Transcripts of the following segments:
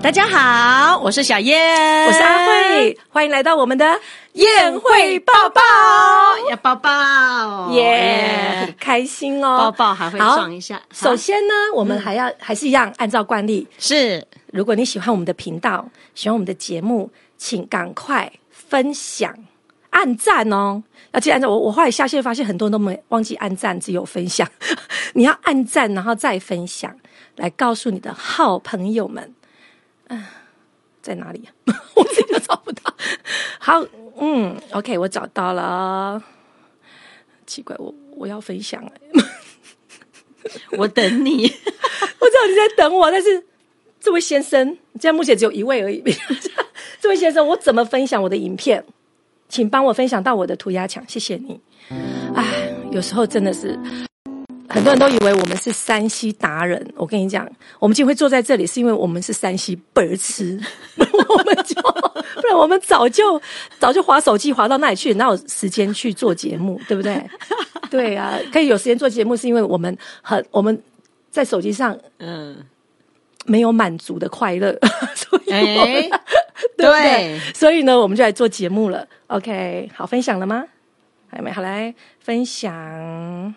大家好，我是小燕， 我是阿慧，欢迎来到我们的宴会抱抱，要抱抱， 耶，很开心哦， 抱抱还会撞一下。 首先呢，我们还是一样按照惯例， 是， 如果你喜欢我们的频道，喜欢我们的节目，请赶快分享、按赞哦。要记得按赞，我后来下线发现很多人都没忘记按赞，只有分享。你要按赞，然后再分享，来告诉你的好朋友们。在哪里啊？我自己都找不到。好，OK， 我找到了。奇怪，我要分享我等你。 我知道你在等我，但是这位先生，现在目前只有一位而已。这位先生，我怎么分享我的影片？请帮我分享到我的涂鸦墙，谢谢你。哎，有时候真的是。很多人都以为我们是3C达人，我跟你讲，我们今天会坐在这里是因为我们是3C白痴，不然我们早就滑手机滑到那里去，哪有时间去做节目，对不对？对啊，可以有时间做节目是因为我们在手机上没有满足的快乐，所以对不对？所以呢，我们就来做节目了。OK， 好，分享了吗？还没好，来分享。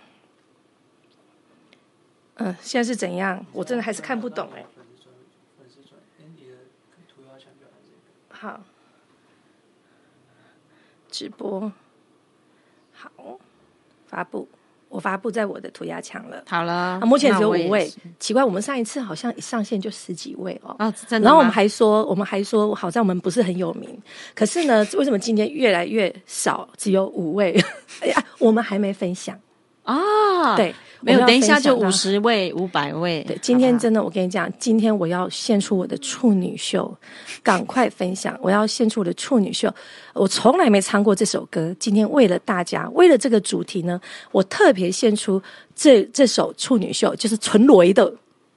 现在是怎样？我真的还是看不懂哎。好，直播，好，发布，我发布在我的涂鸦墙了。 好了， 目前只有5位，奇怪，我们上一次好像一上线就10几位哦。 真的吗？ 然后我们还说，好像我们不是很有名，可是呢，为什么今天越来越少，只有5位？哎呀，我们还没分享啊。对。 没有，等一下就50位、500位。 对，今天真的，我跟你讲，今天我要献出我的处女秀，赶快分享！我要献出我的处女秀，我从来没唱过这首歌。今天为了大家，为了这个主题呢，我特别献出这首处女秀，就是纯雷的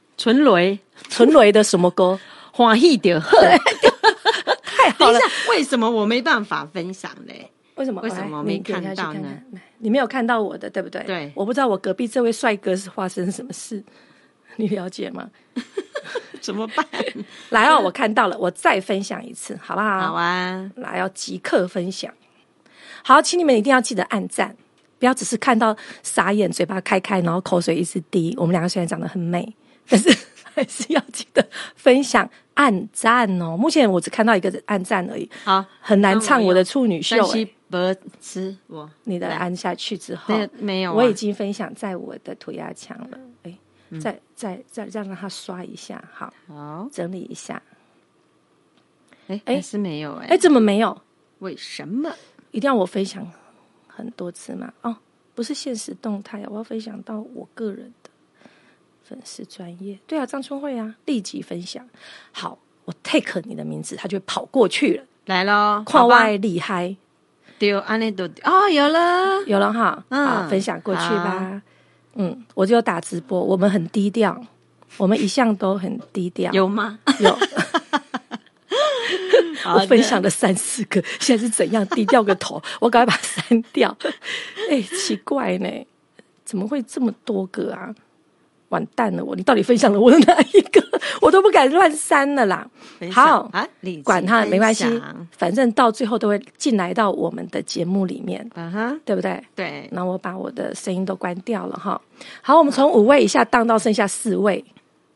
什么歌？ 欢喜就好。 太好了！ 为什么我没办法分享嘞？ 为什么没看到呢？ 你没有看到我的，对不对？ 对， 我不知道我隔壁这位帅哥是发生什么事，你了解吗？ 怎么办？ 来哦，我看到了，我再分享一次，好不好？ 好啊， 来，要即刻分享。好，请你们一定要记得按赞，不要只是看到傻眼、嘴巴开开，然后口水一直滴。我们两个虽然长得很美，但是还是要记得分享。按赞哦！目前我只看到一个按赞而已，好，很难唱我的处女秀。你的按下去之后， 没有， 我已经分享在我的涂鸦墙了。再让他刷一下，好，整理一下。 还是没有怎么没有？ 为什么一定要我分享很多次吗？哦，不是限时动态，我要分享到我个人的。粉丝专页，对啊，张春慧啊，立即分享。好，我 take 你的名字，他就跑过去了， 来咯， 跨外厉害， 对，安内都哦，有了哈，好，分享过去吧。我就打直播，我们很低调，我们一向都很低调， 有吗？ 有。我分享了3、4个，现在是怎样低调个头？我赶快把它删掉。奇怪呢，怎么会这么多个啊？完蛋了你到底分享了我的哪一个？我都不敢乱删了啦。好管他没关系，反正到最后都会进来到我们的节目里面，对不对？ 对。 那我把我的声音都关掉了哈。好，我们从5位以下荡到剩下4位。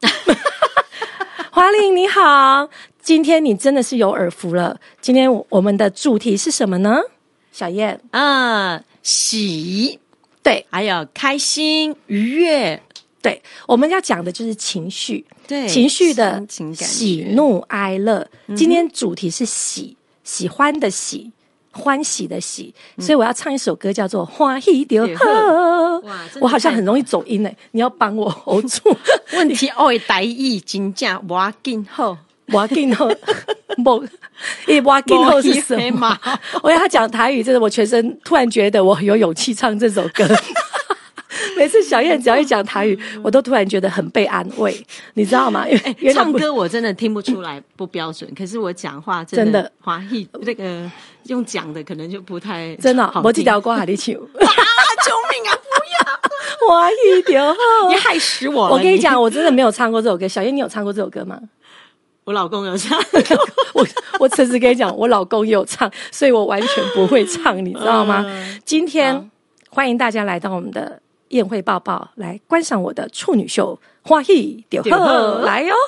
华玲你好，今天你真的是有耳福了。今天我们的主题是什么呢？小燕喜， 对， 还有开心愉悦。 对，我们要讲的就是情绪， 对， 情绪的喜怒哀乐。今天主题是喜，喜欢的喜，欢喜的喜，所以我要唱一首歌叫做《欢喜就好》。我好像很容易走音欸，你要帮我 hold 住。 问题台语真正没紧好， 没紧好，没紧好是什么？我要他讲台语，真的我全身突然觉得我有勇气唱这首歌。每次小燕只要一讲台语，我都突然觉得很被安慰，你知道吗？ 唱歌我真的听不出来不标准，可是我讲话真的华裔这个用讲的可能就不太真的。我这条歌还得唱救命啊！不要华裔就好， 你害死我了！ 我跟你讲，我真的没有唱过这首歌。小燕，你有唱过这首歌吗？ 我老公有唱。 我诚实跟你讲，我老公也有唱，所以我完全不会唱，你知道吗？今天欢迎大家来到我们的宴会抱抱，来观赏我的处女秀，欢喜就好，来哟！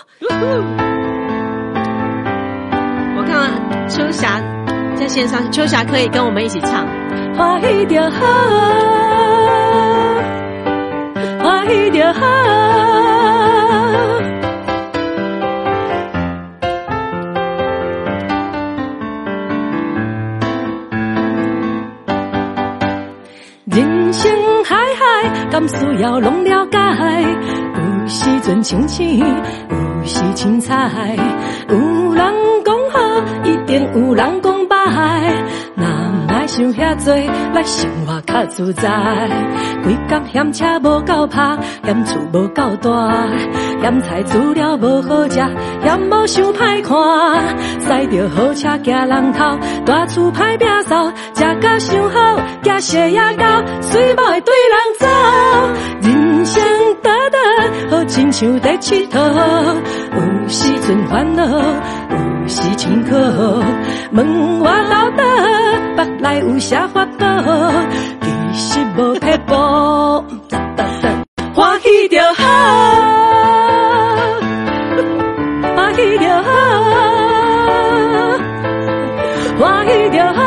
我看到秋霞在线上，秋霞可以跟我们一起唱， 欢喜就好，欢喜就好。人生海海，敢需要拢了解？有时阵清醒，有时凊彩。有人讲好，一定有人讲歹。若莫想遐多，来生活较自在。规工嫌车无够拍，嫌厝无够大，嫌菜煮了无好食，嫌某想歹看。驶着好车行人头，大厝歹摒扫，食甲伤好，惊血压高，水某会对人走。人生短短，好亲像在佚佗，有时阵烦恼，有时辛苦。问我到倒，腹内有啥法宝？其实无撇步，欢喜就好，欢喜就好，欢喜就好。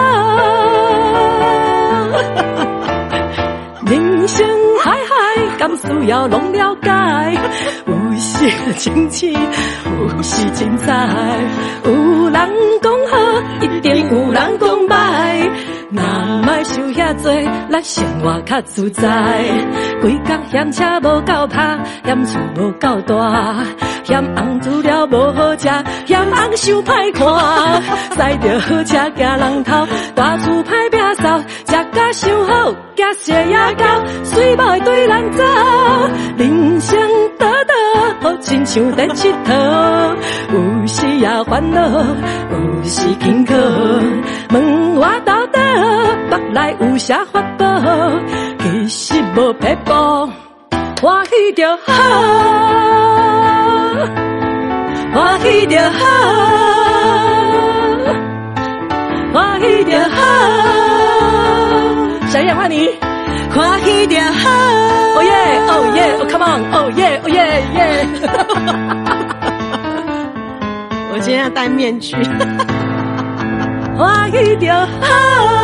人生海海，敢需要拢了解？有时清醒，有时凊彩。有人讲好，一定有人讲歹。若莫想遐多，咱生活较自在。规工嫌车无够拍，嫌厝无够大，嫌翁煮了无好食，嫌翁想歹看。驶着好车行人头，大厝歹摒扫，食甲伤好，惊血压高，水某会对人走。人生短短，好亲像在佚佗，有时也烦恼，有时辛苦。问我到底，腹内有啥法宝？其实无撇步，欢喜就好，欢喜就好，欢喜就好。小燕换你， 欢喜就好。 哦耶，哦耶，哦 come on， 哦耶，哦耶耶。 我今天要戴面具。 欢喜就好。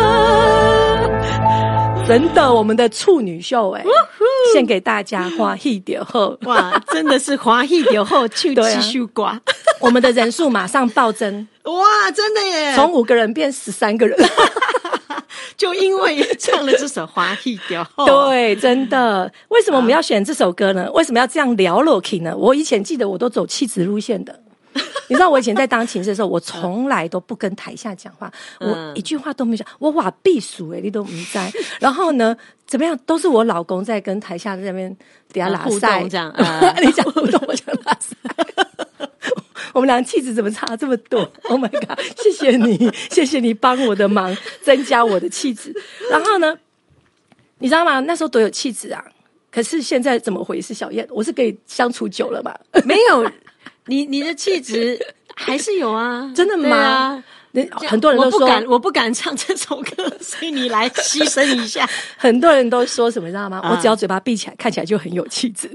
真的，我们的处女秀献给大家，欢喜就好。 哇，真的是欢喜就好，去吃秀瓜。 我们的人数马上暴增， 哇，真的耶！ 从5个人变13个人， 就因为唱了这首欢喜就好。 对，真的。为什么我们要选这首歌呢？为什么要这样聊落去呢？我以前记得我都走气质路线的。你知道我以前在当琴师的时候，我从来都不跟台下讲话，我一句话都没讲，我哇避暑你都不知。然后呢，怎么样都是我老公在跟台下在那边底下拉塞这样。 你讲互动，我讲拉塞。我们俩气质怎么差这么多 ？Oh my god！ 谢谢你，谢谢你帮我的忙，增加我的气质。然后呢，你知道吗？那时候多有气质啊！可是现在怎么回事？小燕，我是跟你相处久了嘛？ 没有。你的气质还是有啊？ 真的吗？很多人都说我不敢唱这首歌，所以你来牺牲一下。 很多人都说什么，知道吗？我只要嘴巴闭起来，看起来就很有气质。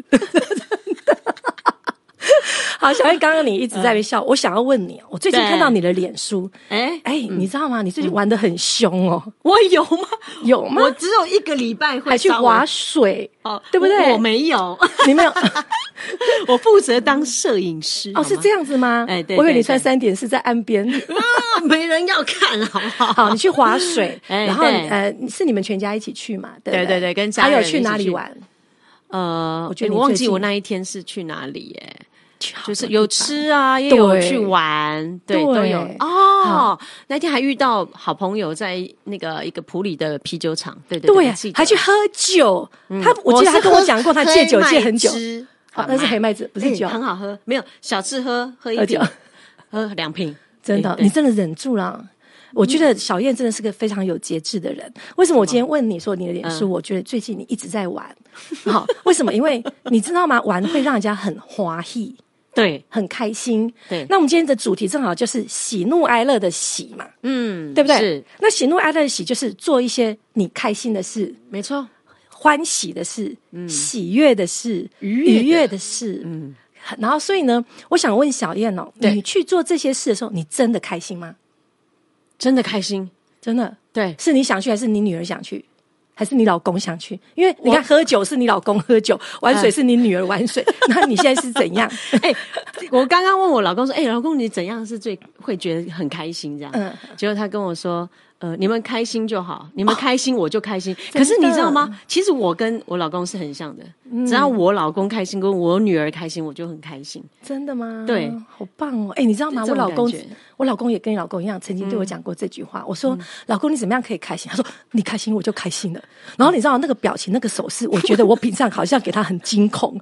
好，小燕，刚刚你一直在那笑，我想要问你，我最近看到你的脸书，你知道吗？你最近玩得很凶哦。 我有吗？ 有吗？ 我只有1个礼拜会还去滑水，对不对？ 我没有， 你没有。 我负责当摄影师。 哦，是这样子吗？ 对， 我以为你穿3点是在岸边。 没人要看，好不好？ 好，你去滑水，然后是你们全家一起去嘛？对对，跟家人还有去哪里玩？ 我觉得我忘记我那一天是去哪里耶。就是有吃啊，也有去玩，对，都有哦。那天还遇到好朋友在那个一个普里的啤酒厂，对， 还去喝酒。我记得他跟我讲过，他戒酒戒很久。那是黑麦子，不是酒， 很好喝。没有小吃喝1瓶，喝2瓶， 真的，你真的忍住了。我觉得小燕真的是个非常有节制的人。为什么我今天问你说你的脸书？我觉得最近你一直在玩，好，为什么？因为你知道吗？玩会让人家很欢喜。 对， 很开心。 对， 那我们今天的主题正好就是喜怒哀乐的喜嘛，对不对？ 是。 那喜怒哀乐的喜就是做一些你开心的事， 没错， 欢喜的事，喜悦的事，愉悦的事，然后所以呢，我想问小燕哦，你去做这些事的时候，你真的开心吗？ 真的开心， 真的， 对， 是你想去，还是你女儿想去，还是你老公想去？因为你看，喝酒是你老公喝酒，玩水是你女儿玩水，那你现在是怎样？ 我刚刚问我老公说，老公你怎样是最会觉得很开心这样？结果他跟我说，你们开心就好，你们开心我就开心。可是你知道吗？其实我跟我老公是很像的，只要我老公开心，跟我女儿开心，我就很开心。 真的吗？ 对， 好棒哦！你知道吗？我老公也跟你老公一样，曾经对我讲过这句话。我说，老公你怎么样可以开心？他说，你开心我就开心了。然后你知道那个表情、那个手势，我觉得我平常好像给他很惊恐。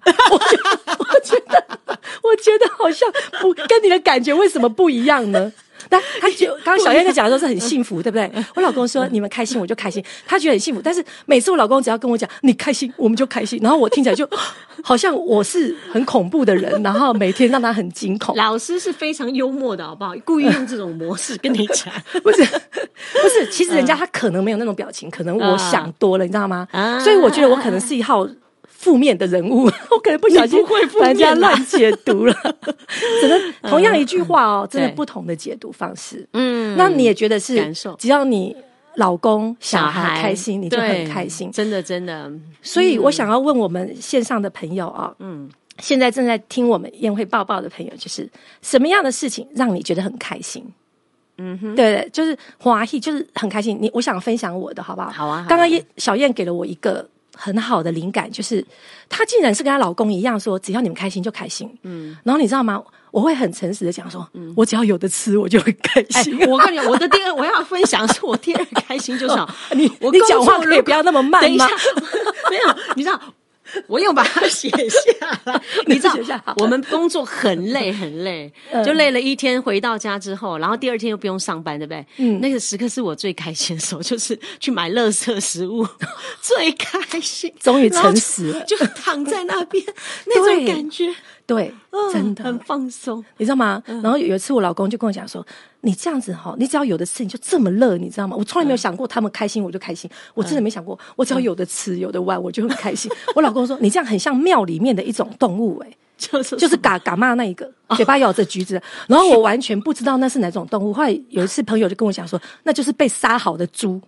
我觉得好像不跟你的感觉为什么不一样呢？但他就刚刚小燕在讲的时候是很幸福，对不对？我老公说你们开心我就开心，他觉得很幸福。但是每次我老公只要跟我讲你开心我们就开心，然后我听起来就好像我是很恐怖的人，然后每天让他很惊恐。 老师是非常幽默的好不好？故意用这种模式跟你讲。 不是，其实人家他可能没有那种表情，可能我想多了，你知道吗？所以我觉得我可能是一号负面的人物，我可能不小心把人家乱解读了。真的，同样一句话哦，真的不同的解读方式。那你也觉得是，只要你老公小孩开心，你就很开心。 真的真的。 所以我想要问我们线上的朋友啊，现在正在听我们宴会报报的朋友，就是什么样的事情让你觉得很开心？对，就是欢喜，就是很开心。我想分享我的好不好？ 好啊。 刚刚小燕给了我一个很好的灵感，就是她竟然是跟她老公一样说，只要你们开心就开心。然后你知道吗？我会很诚实的讲说，我只要有的吃，我就会开心。 我跟你讲，我要分享是我第二个开心就是你讲话可以不要那么慢吗？ 等一下，没有，你知道。我有把它写下来，你知道，我们工作很累很累，就累了一天，回到家之后，然后第二天又不用上班，对不对？那个时刻是我最开心的时候，就是去买垃圾食物，最开心， 终于诚实了， 就躺在那边那种感觉。 对，真的很放松， 你知道吗？然后有一次我老公就跟我讲说，你这样子你只要有的吃你就这么乐，你知道吗？我从来没有想过他们开心我就开心，我真的没想过，我只要有的吃有的玩我就很开心。我老公说你这样很像庙里面的一种动物就是嘎嘛那一个嘴巴咬着橘子，然后我完全不知道那是哪种动物。后来有一次朋友就跟我讲说，那就是被杀好的猪。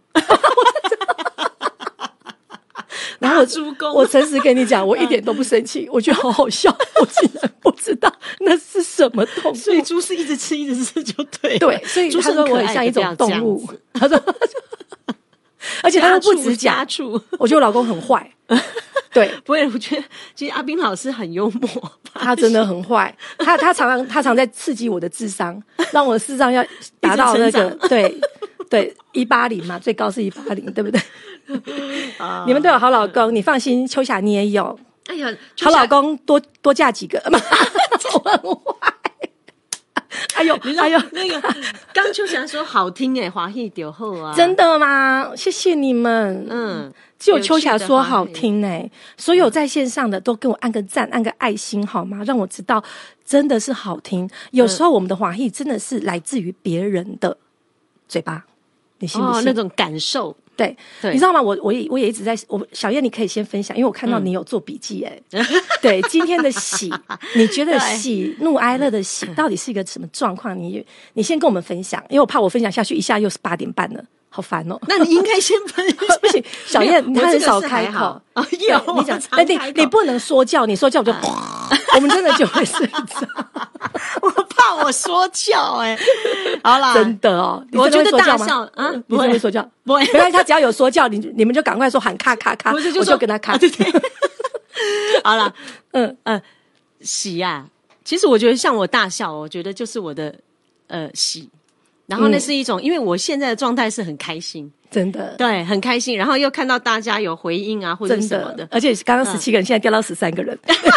然后我诚实跟你讲，我一点都不生气，我觉得好好笑，我竟然不知道那是什么动物。 所以猪是一直吃就对。 对，所以他说我很像一种动物。他说，而且他又不止讲，我觉得我老公很坏。对， 不会，我觉得其实阿彬老师很幽默， 他真的很坏。他常在刺激我的智商，让我的智商要达到那个对180嘛，最高是180，对不对？你们都有好老公，你放心，秋霞你也有。 哎呀， 好老公多嫁几个，我很坏。哎呦， 那个刚秋霞说好听华喜丢后啊， 真的吗？谢谢你们。只有秋霞说好听所有在线上的都给我按个赞，按个爱心好吗？让我知道真的是好听。有时候我们的华喜真的是来自于别人的嘴巴，你信不信？ 那种感受。 对，你知道吗？我也一直在。小燕，你可以先分享，因为我看到你有做笔记对，今天的喜，你觉得喜怒哀乐的喜到底是一个什么状况？你先跟我们分享，因为我怕我分享下去一下又是8点半了。好烦那你应该先分享。 不行，小燕她很少开口。 有你讲，你不能说教，你说教我就我们真的就会睡着。 我怕我说教好啦， 真的我觉得大笑你真的会说教？ 不会， 原来他只要有说教，你们就赶快说喊咔咔咔，我就跟他咔。 对。好啦，喜呀，其实我觉得像我大笑，我觉得就是我的喜。然后那是一种，因为我现在的状态是很开心， 真的， 对，很开心。然后又看到大家有回应啊，或者什么的， 而且刚刚17个人，现在掉到13个人。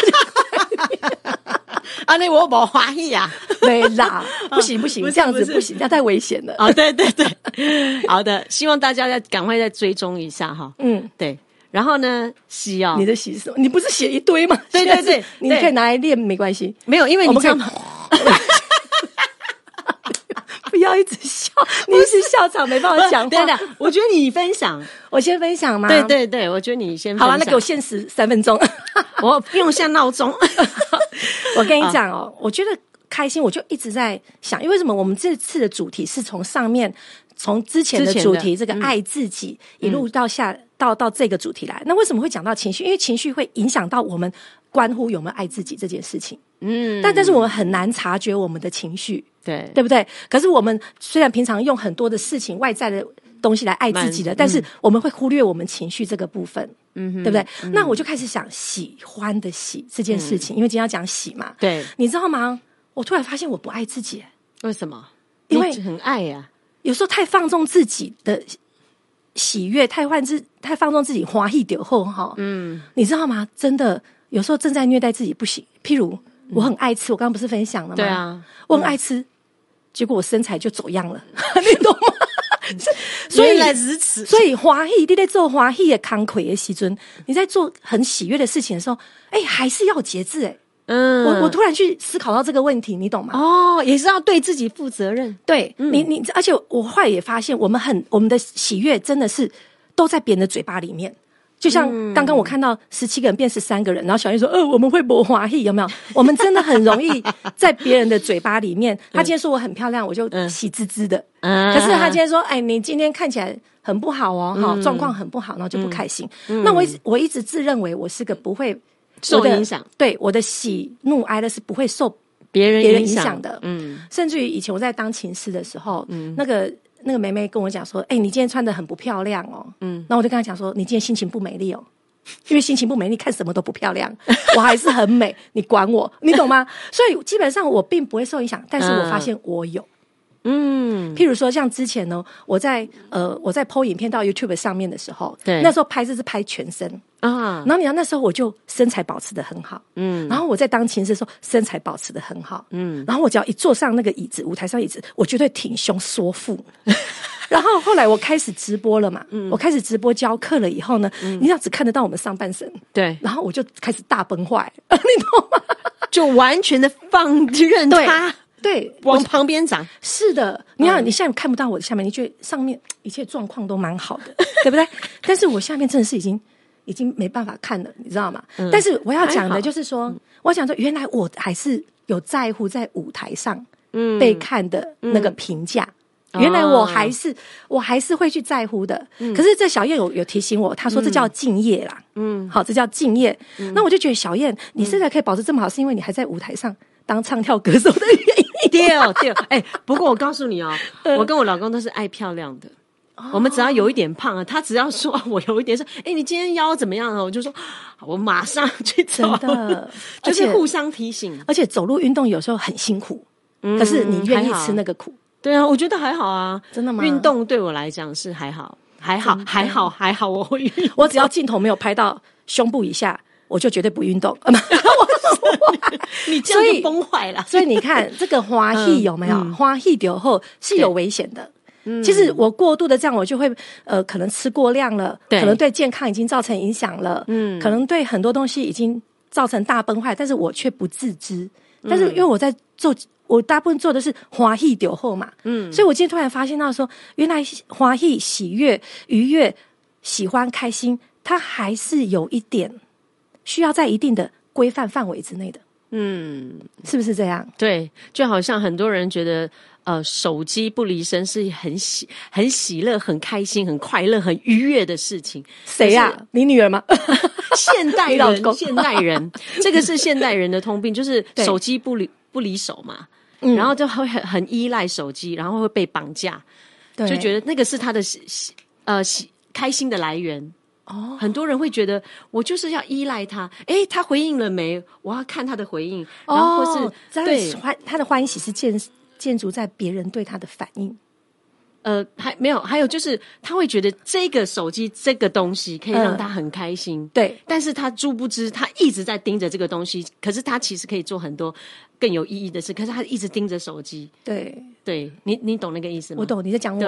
那我没欢喜啊， 没啦，不行，这样子不行，这样太危险了。 对，好的，希望大家赶快再追踪一下哈。 对。 然后呢，喜哦， 你的喜是什么？你不是写一堆吗？ 对对对， 你可以拿来练，没关系。 没有，因为你知道吗？ 不要一直笑，你一直笑场没办法讲话。 对的，我觉得你分享， 我先分享吗？ 对对对，我觉得你先分享。 好了，那给我限时3分钟， 我用下闹钟。 我跟你讲哦，我觉得开心，我就一直在想，因为为什么我们这次的主题是从之前的主题这个爱自己，一路到到这个主题来。那为什么会讲到情绪？因为情绪会影响到我们关乎有没有爱自己这件事情。但是我们很难察觉我们的情绪，对不对？可是我们虽然平常用很多的事情外在的东西来爱自己的，但是我们会忽略我们情绪这个部分，对不对？那我就开始想喜欢的喜这件事情，因为今天要讲喜嘛。 对， 你知道吗？我突然发现我不爱自己， 为什么？ 因为很爱呀， 有时候太放纵自己的喜悦，太放纵自己欢喜就好哈。你知道吗？真的有时候正在虐待自己不行。譬如我很爱吃，我刚刚不是分享了吗？ 对啊， 我很爱吃，结果我身材就走样了，你懂吗？ 所以原来如此。 所以欢喜，你在做欢喜的慷慨的时阵，你在做很喜悦的事情的时候，还是要节制。我突然去思考到这个问题，你懂吗？ 哦，也是要对自己负责任。 对，你，而且我后来也发现，我们的喜悦真的是都在别人的嘴巴里面。就像刚刚我看到17个人变13个人，然后小燕说：“我们会播华裔，有没有？”我们真的很容易在别人的嘴巴里面。他今天说我很漂亮，我就喜滋滋的。可是他今天说：“你今天看起来很不好哦，状况很不好，然后就不开心。”那我一直自认为我是个不会受影响， 对我的喜怒哀乐是不会受别人影响的。甚至于以前我在当琴师的时候，那个妹妹跟我讲说：“你今天穿得很不漂亮哦。”然后我就跟她讲说：“你今天心情不美丽哦，因为心情不美丽，看什么都不漂亮。我还是很美，你管我，你懂吗？”所以基本上我并不会受影响，但是我发现我有。譬如说像之前呢，我在 po 影片到 YouTube 上面的时候，对，那时候拍是拍全身啊，然后你看那时候我就身材保持得很好，然后我在当琴师的时候身材保持得很好，然后我只要一坐上那个椅子，舞台上椅子，我绝对挺胸缩腹。然后后来我开始直播了嘛，我开始直播教课了以后呢，你要只看得到我们上半身，对，然后我就开始大崩坏，你懂吗？ 就完全的放任他。 对， 往旁边长。 是的，你看，你现在看不到我的下面，你觉得上面一切状况都蛮好的，对不对？但是我下面真的是已经没办法看了，你知道吗？但是我要讲的就是说，我想说，原来我还是有在乎在舞台上被看的那个评价。原来我还是会去在乎的。可是这小燕有提醒我，她说这叫敬业啦。好，这叫敬业。那我就觉得小燕，你身材可以保持这么好，是因为你还在舞台上当唱跳歌手的原因。 对，不过我告诉你哦，我跟我老公都是爱漂亮的。我们只要有一点胖啊，他只要说我有一点说，你今天腰怎么样啊？我就说，我马上去走。真的，就是互相提醒。 而且走路运动有时候很辛苦，可是你愿意吃那个苦。 对啊，我觉得还好啊。 真的吗？ 运动对我来讲是还好，我会运动。 我只要镜头没有拍到胸部以下，我就绝对不运动。 你这样就崩坏了。 所以你看，这个花喜有没有？花喜丢后是有危险的。其实我过度的这样，我就会可能吃过量了，可能对健康已经造成影响了，可能对很多东西已经造成大崩坏，但是我却不自知。但是因为我在做，我大部分做的是欢喜丢后嘛，所以我今天突然发现到说，原来欢喜、喜悦、愉悦、喜欢、开心，它还是有一点需要在一定的规范范围之内的。是不是这样？ 对，就好像很多人觉得，手机不离身是很喜乐、很开心、很快乐、很愉悦的事情。 谁呀？你女儿吗？ 现代人，这个是现代人的通病，就是手机不离手嘛，然后就会很依赖手机，然后会被绑架，就觉得那个是他的开心的来源。很多人会觉得我就是要依赖他，他回应了没？我要看他的回应，然后或是对他的欢喜是建筑在别人对他的反应。 还没有，还有就是他会觉得这个手机这个东西可以让他很开心， 对， 但是他殊不知他一直在盯着这个东西，可是他其实可以做很多更有意义的事，可是他一直盯着手机。对，你懂那个意思吗？ 我懂，你在讲我吗？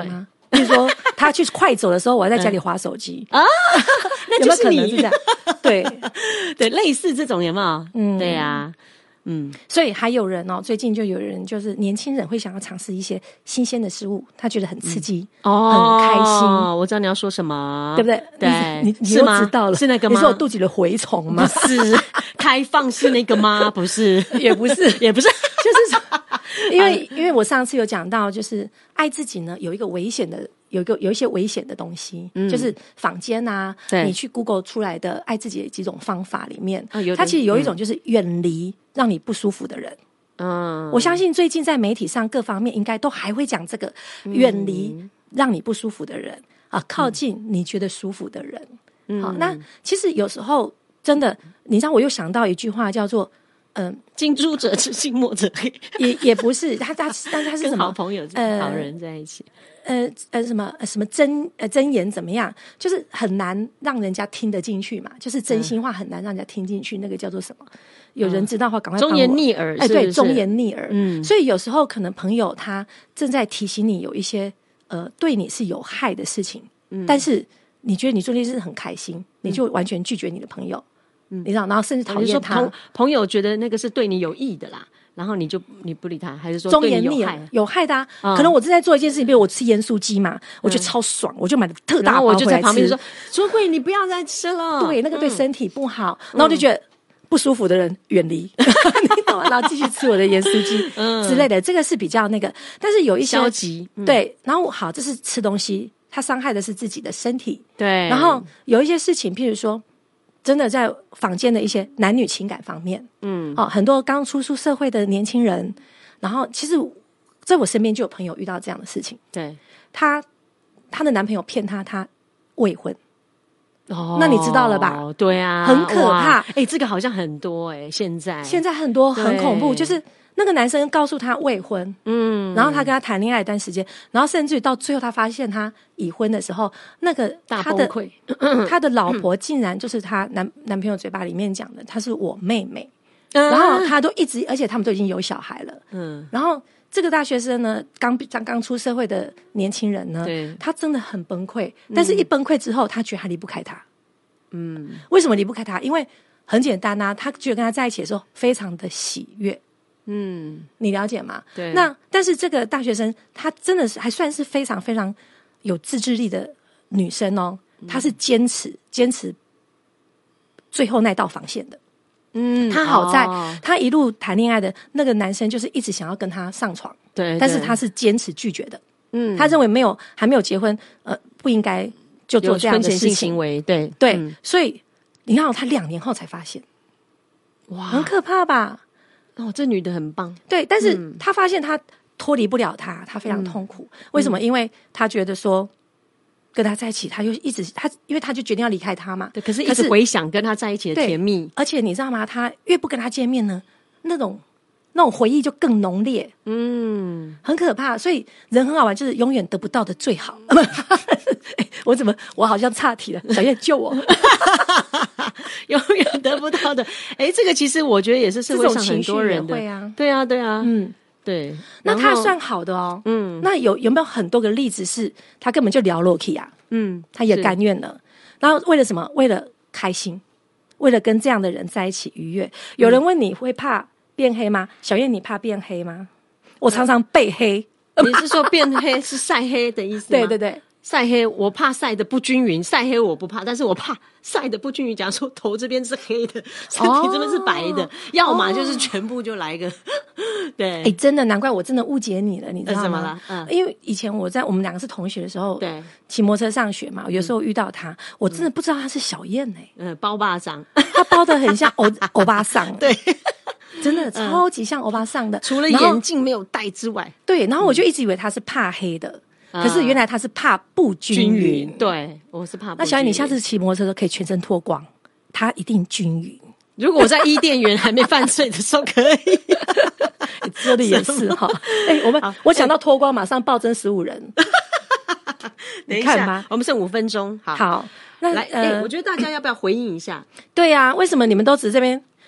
比如说他去快走的时候，我还在家里滑手机啊，那就是有没有可能是这样？对对，类似这种有没有？对啊。 所以还有人哦，最近就有人就是年轻人会想要尝试一些新鲜的事物，他觉得很刺激，很开心。 我知道你要说什么， 对不对？ 对， 你又知道了， 是那个吗？ 你说我肚子里的蛔虫吗？ 不是，开放是那个吗？不是， 也不是， 也不是， 就是因为我上次有讲到，就是爱自己呢，有一个危险的。有一些危险的东西，就是坊间啊，你去 Google 出来的爱自己的几种方法里面，它其实有一种就是远离让你不舒服的人。我相信最近在媒体上各方面应该都还会讲这个远离让你不舒服的人啊，靠近你觉得舒服的人。好，那其实有时候真的，你知道，我又想到一句话叫做近朱者赤，近墨者黑。 也不是，但他是什么？ 好朋友、好人在一起。 什么真言怎么样？就是很难让人家听得进去嘛，就是真心话很难让人家听进去，那个叫做什么？有人知道的话，赶快帮我。 忠言逆耳， 对，忠言逆耳。所以有时候可能朋友他正在提醒你有一些对你是有害的事情，但是你觉得你做这件事很开心，你就完全拒绝你的朋友，你知道，然后甚至讨厌他。 朋友觉得那个是对你有益的啦。然后你不理他，还是说忠言逆耳有害的啊？可能我正在做一件事情，比如我吃盐酥鸡嘛，我觉得超爽，我就买了特大包回来吃。 我就在旁边说：“春慧，你不要再吃了。” 对，那个对身体不好。然后我就觉得不舒服的人远离，你懂吗？然后继续吃我的盐酥鸡之类的，这个是比较那个。但是有一些消极， 对。然后好，这是吃东西，它伤害的是自己的身体。 对。 然后有一些事情，譬如说。真的在坊间的一些男女情感方面，很多刚出社会的年轻人，然后其实在我身边就有朋友遇到这样的事情， 对， 她的男朋友骗她未婚，那你知道了吧？ 对啊， 很可怕。 这个好像很多现在很多很恐怖，就是那个男生告诉她未婚，然后他跟她谈恋爱一段时间，然后甚至于到最后他发现他已婚的时候，那个大崩溃， 他的老婆竟然就是他男朋友嘴巴里面讲的，她是我妹妹，然后他都一直，而且他们都已经有小孩了，然后这个大学生呢，刚出社会的年轻人呢，他真的很崩溃，但是一崩溃之后，他觉得他离不开他，为什么离不开他？因为很简单啊，他觉得跟他在一起的时候非常的喜悦。你了解吗？ 对。 那但是这个大学生，她真的是还算是非常非常有自制力的女生哦。她是坚持最后那道防线的。她好在她一路谈恋爱的那个男生，就是一直想要跟她上床， 对。 但是她是坚持拒绝的。她认为还没有结婚，不应该就做这样的事情行为。对。 所以你看，她2年后才发现，哇，很可怕吧？ 这女的很棒， 对，但是她发现她脱离不了他，她非常痛苦。为什么？因为她觉得说跟他在一起，她就一直因为她就决定要离开他嘛。 对，可是一直回想跟他在一起的甜蜜， 而且你知道吗？她越不跟他见面呢，那种回忆就更浓烈，很可怕。所以人很好玩，就是永远得不到的最好。我好像岔题了，小燕救我。 永远得不到的，这个其实我觉得也是社会上很多人的，对啊，对。 那他算好的哦，那有没有很多个例子是他根本就聊落去啊，他也甘愿了，然后为了什么？为了开心，为了跟这样的人在一起愉悦。有人问你会怕变黑吗？小燕，你怕变黑吗？我常常被黑。 你是说变黑是晒黑的意思吗？ 对。 晒黑，我怕晒的不均匀，晒黑我不怕，但是我怕晒的不均匀。假如说头这边是黑的，身体这边是白的，要么就是全部就来一个。对， 真的难怪我真的误解你了，你知道吗？ 怎么了？ 因为以前我们2个是同学的时候， 对， 骑摩托车上学嘛，有时候遇到他，我真的不知道他是小燕包巴掌， 他包得很像欧巴桑， 对。 真的超级像欧巴桑的， 除了眼镜没有戴之外， 对，然后我就一直以为他是怕黑的。可是原来他是怕不均匀， 对，我是怕不均匀。 那小燕，你下次骑摩托车都可以全身脱光，他一定均匀。 如果我在伊甸园还没犯罪的时候可以， 说的也是哈。我想到脱光，马上暴增15人。 等一下，我们剩5分钟。好， 那来，我觉得大家要不要回应一下？ 对呀，为什么你们都只这边？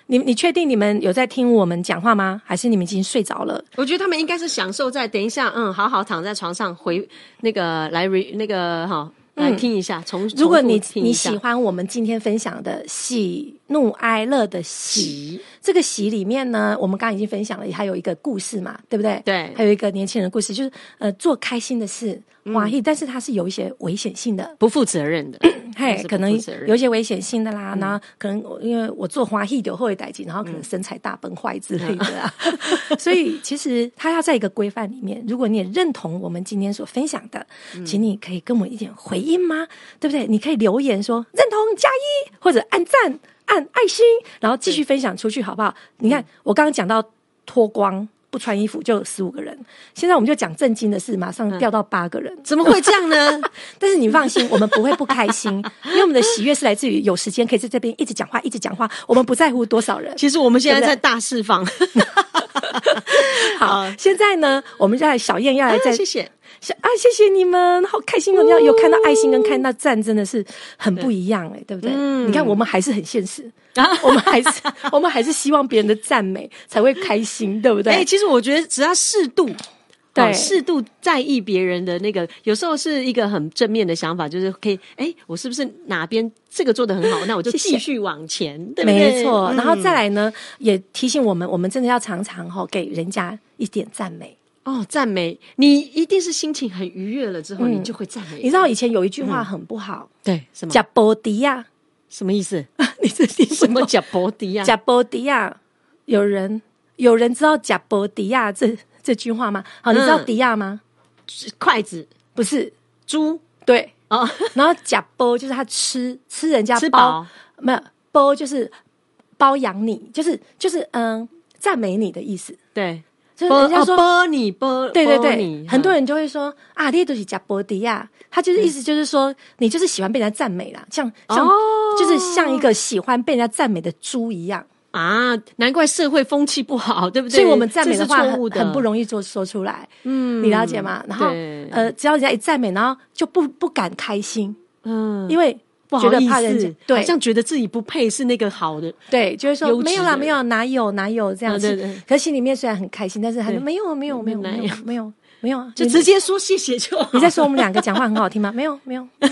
你确定你们有在听我们讲话吗？还是你们已经睡着了？ 我觉得他们应该是享受在等一下，好好躺在床上回那个来来听一下。 如果你喜欢我们今天分享的喜怒哀乐的喜，这个喜里面呢，我们刚刚已经分享了，还有一个故事嘛，对不对？ 对， 还有一个年轻人的故事，就是做开心的事，欢喜，但是它是有一些危险性的， 不负责任的， 可能有一些危险性的啦。然后可能因为我做欢喜就会代志，然后可能身材大崩坏之类的啊。所以其实它要在一个规范里面。如果你也认同我们今天所分享的，请你可以跟我一点回应吗？对不对？你可以留言说认同加一，或者按赞按爱心，然后继续分享出去，好不好？你看我刚刚讲到脱光不穿衣服就有15个人，现在我们就讲正经的事，马上掉到8个人， 怎么会这样呢？ 但是你放心，我们不会不开心，因为我们的喜悦是来自于有时间可以在这边一直讲话，一直讲话，我们不在乎多少人。 其实我们现在在大释放。 好，现在呢，我们小燕要来谢谢。 谢谢你们，好开心哦！有看到爱心跟看到赞，真的是很不一样对不对？你看我们还是很现实，我们还是希望别人的赞美才会开心，对不对？ 其实我觉得只要适度。对，适度在意别人的那个，有时候是一个很正面的想法，就是可以，我是不是哪边这个做得很好，那我就继续往前，对不对？ 没错。然后再来呢，也提醒我们真的要常常给人家一点赞美。 赞美你一定是心情很愉悦了之后，你就会赞美。 你知道以前有一句话很不好， 对，什么？ 假波迪亚， 什么意思？ 你这什么假波迪亚？ 假波迪亚，有人知道假波迪亚这句话吗？好，你知道迪亚吗？ 筷子不是猪， 对然后假波就是他吃人家吃饱， 没有波就是包养你，就是赞美你的意思， 对。 就是人家说对， 很多人就会说你都是假波迪亚，他就是意思就是说你就是喜欢被人家赞美啦，像就是像一个喜欢被人家赞美的猪一样难怪社会风气不好，对不对？ 所以我们赞美的话很不容易说出来，你了解吗？然后只要人家一赞美，然后就不敢开心，因为觉得怕人家对，好像觉得自己不配是那个好的， 对，就会说没有啦，没有，哪有这样子。 对， 可是心里面虽然很开心，但是他说没有， 就直接说谢谢就好。 你在说我们两个讲话很好听吗？没有，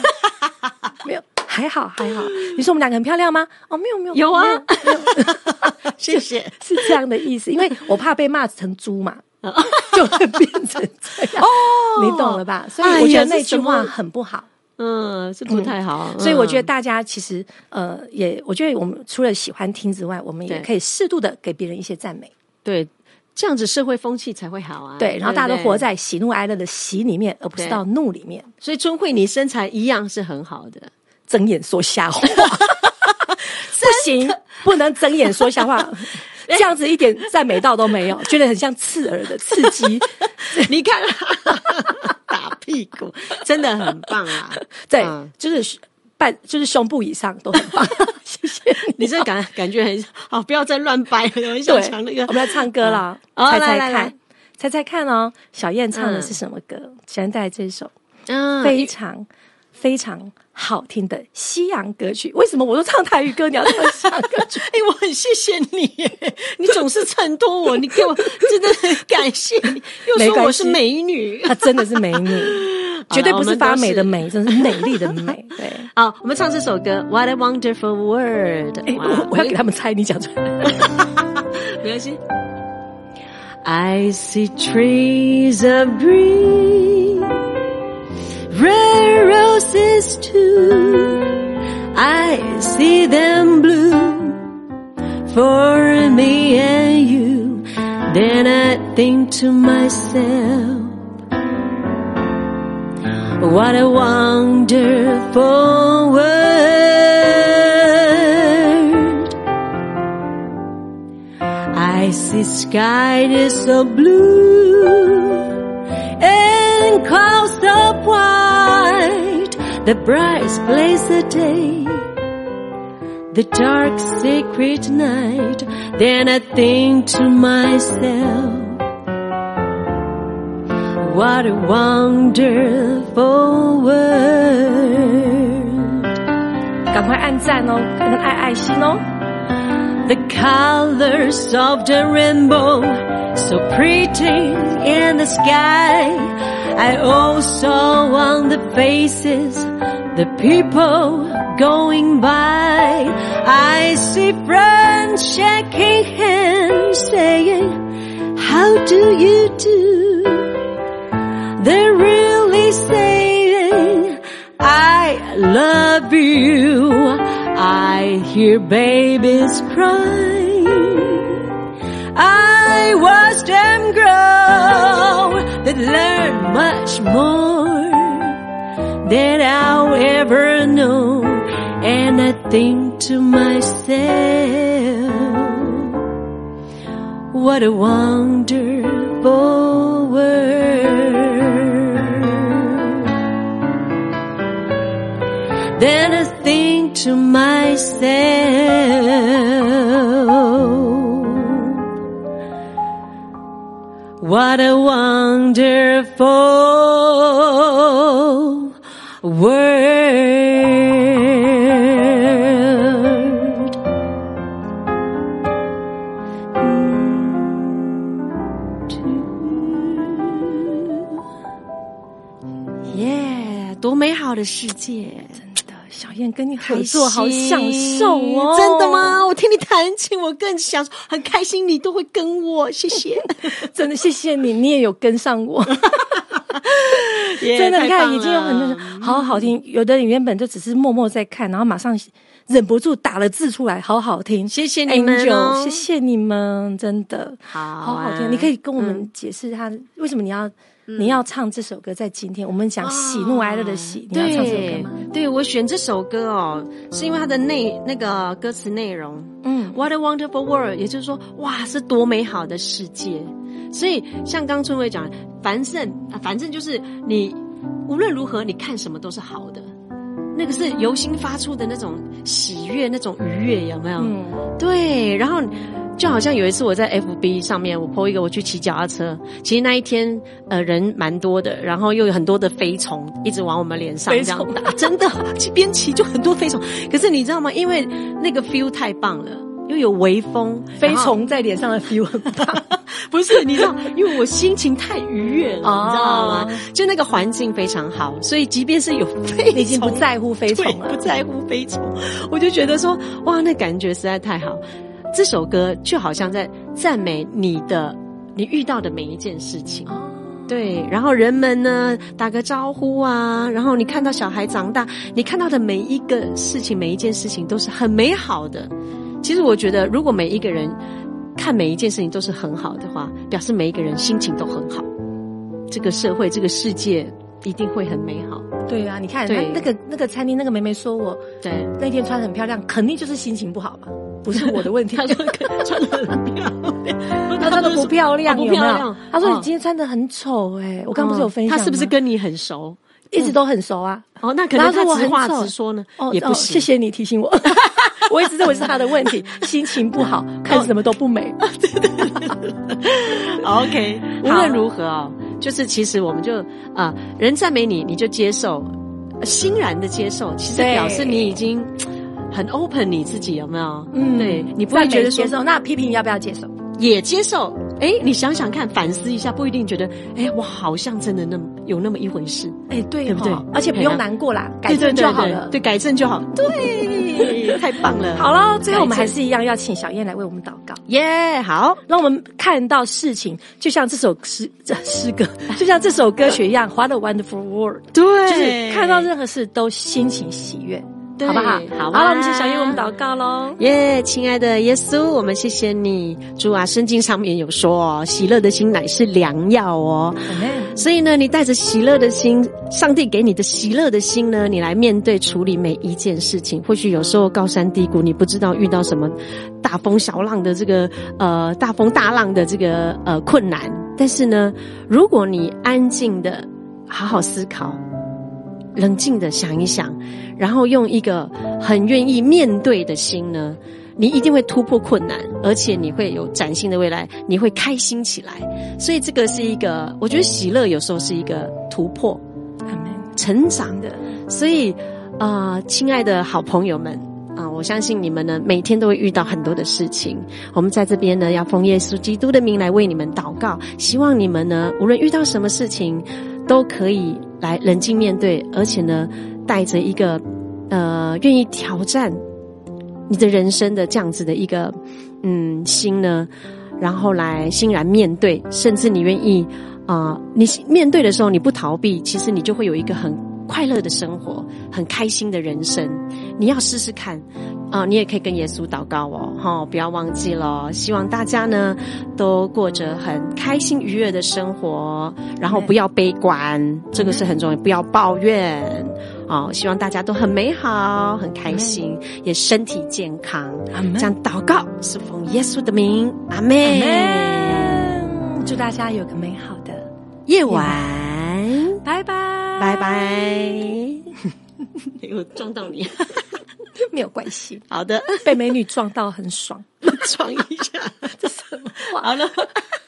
还好。你说我们两个很漂亮吗？没有， 有啊，谢谢， 是这样的意思。因为我怕被骂成猪嘛，就会变成这样。你懂了吧？所以我觉得那句话很不好。 是不太好， 所以我觉得大家其实我觉得我们除了喜欢听之外，我们也可以适度的给别人一些赞美， 对，这样子社会风气才会好啊。 对，然后大家都活在喜怒哀乐的喜里面，而不是到怒里面。 所以春慧，你身材一样是很好的， 睁眼说瞎话，不行，不能睁眼说瞎话。这样子一点赞美到都没有，觉得很像刺耳的刺激。 你看打屁股真的很棒啊！ 对，就是胸部以上都很棒。谢谢你这感觉很好，不要再乱掰了，我很想唱那个。 我们要唱歌了，猜猜看哦，小燕唱的是什么歌？现在带来这首非常非常好听的西洋歌曲。为什么我都唱台语歌，你要唱西洋歌曲？ 我很谢谢你，你总是衬托我，你给我真的很感谢你，又说我是美女， 她真的是美女，绝对不是发美的美，真是美丽的美。对， 好，我们唱这首歌 What a Wonderful World。 我要给他们猜，你讲出来。 没关系。I see trees of green, red roses too. I see them bloom for me and you. Then I think to myself, what a wonderful world. I see sky is so blue and clouds so white, the bright place a day, the dark secret night. Then I think to myself, what a wonderful world. 赶快按赞哦，跟爱爱心哦。 the colors of the rainbow, so pretty in the sky. I also want the faces, the people going by. I see friends shaking hands, saying, how do you do? They're really saying, I love you. I hear babies crying. I watch them grow. They learn much more than I'll ever know. And I think to myself, what a wonderful world. Then I think to myself, what a wonderful world.多美好的世界。 小燕跟你合作好享受哦。 真的吗？我听你弹琴我更享受，很开心你都会跟我，谢谢。 真的谢谢你，你也有跟上我。真的你看已经有很多人好好听，有的人原本就只是默默在看，然后马上忍不住打了字出来，好好听。 谢谢你们哦， 谢谢你们，真的好好听。你可以跟我们解释他为什么你要唱这首歌，在今天我们讲喜怒哀乐的喜，你要唱这首歌吗？ 对，我选这首歌哦，是因为它的那个歌词内容，What a wonderful world， 也就是说，哇，是多美好的世界。所以像刚春伟讲，反正就是你无论如何，你看什么都是好的，那个是由心发出的那种喜悦，那种愉悦，有没有？对，然后。就好像有一次我在 FB 上面我 po 一个我去骑脚踏车，其实那一天人蛮多的，然后又有很多的飞虫一直往我们脸上这样打，真的边骑就很多飞虫。可是你知道吗？因为那个 feel 太棒了，又有微风， 飞虫在脸上的 feel 很棒。 不是，你知道，因为我心情太愉悦了，你知道吗？就那个环境非常好，所以即便是有飞虫， 你已经不在乎飞虫了， 不在乎飞虫，我就觉得说，哇，那感觉实在太好。这首歌就好像在赞美你遇到的每一件事情，对，然后人们呢打个招呼啊，然后你看到小孩长大，你看到的每一个事情，每一件事情都是很美好的。其实我觉得，如果每一个人看每一件事情都是很好的话，表示每一个人心情都很好，这个社会，这个世界一定会很美好。 对啊，你看那个餐厅那个妹妹说我对那天穿得很漂亮，肯定就是心情不好嘛，不是我的问题。 她说穿得很漂亮， 她穿得不漂亮， 不漂亮。 她说你今天穿得很丑我刚不是有分享吗？ 她是不是跟你很熟？ 一直都很熟啊。 那可能她直话直说呢，也不行。 谢谢你提醒我。我一直认为是他的问题，心情不好，看什么都不美。 OK， 无论如何就是其实我们就人赞美你，你就接受，欣然的接受，其实表示你已经很 open 你自己，有没有？对，你不会觉得说接受，那批评要不要接受？ 也接受。你想想看，反思一下，不一定觉得我好像真的有那么一回事。 对不对？而且不用难过啦，改正就好了。 对，改正就好。对，太棒了。 好了，最后我们还是一样要请小燕来为我们祷告。 好， 让我们看到事情，就像这首诗歌，就像这首歌曲一样，What a wonderful world。对，就是看到任何事都心情喜悦。好不好？好了，我们请小燕为我们祷告咯。 亲爱的耶稣，我们谢谢你。主啊，圣经上面有说喜乐的心乃是良药哦。所以呢，你带着喜乐的心，上帝给你的喜乐的心呢，你来面对处理每一件事情。或许有时候高山低谷，你不知道遇到什么大风小浪的这个大风大浪的这个困难，但是呢，如果你安静的好好思考，冷静的想一想，然后用一个很愿意面对的心呢，你一定会突破困难，而且你会有崭新的未来，你会开心起来。所以这个是一个，我觉得喜乐有时候是一个突破、成长的。所以亲爱的好朋友们， 我相信你们呢每天都会遇到很多的事情，我们在这边呢要奉耶稣基督的名来为你们祷告，希望你们呢无论遇到什么事情都可以来冷静面对，而且呢带着一个愿意挑战你的人生的这样子的一个心呢，然后来欣然面对，甚至你愿意你面对的时候你不逃避，其实你就会有一个很快乐的生活，很开心的人生。你要试试看你也可以跟耶稣祷告不要忘记了。希望大家呢都过着很开心愉悦的生活，然后不要悲观，这个是很重要，不要抱怨希望大家都很美好很开心，也身体健康。这样祷告是奉耶稣的名，阿们。 祝大家有个美好的夜晚， 拜拜拜拜。我撞到你没有关系， 好的， 被美女撞到很爽撞一下这什么话？ 好了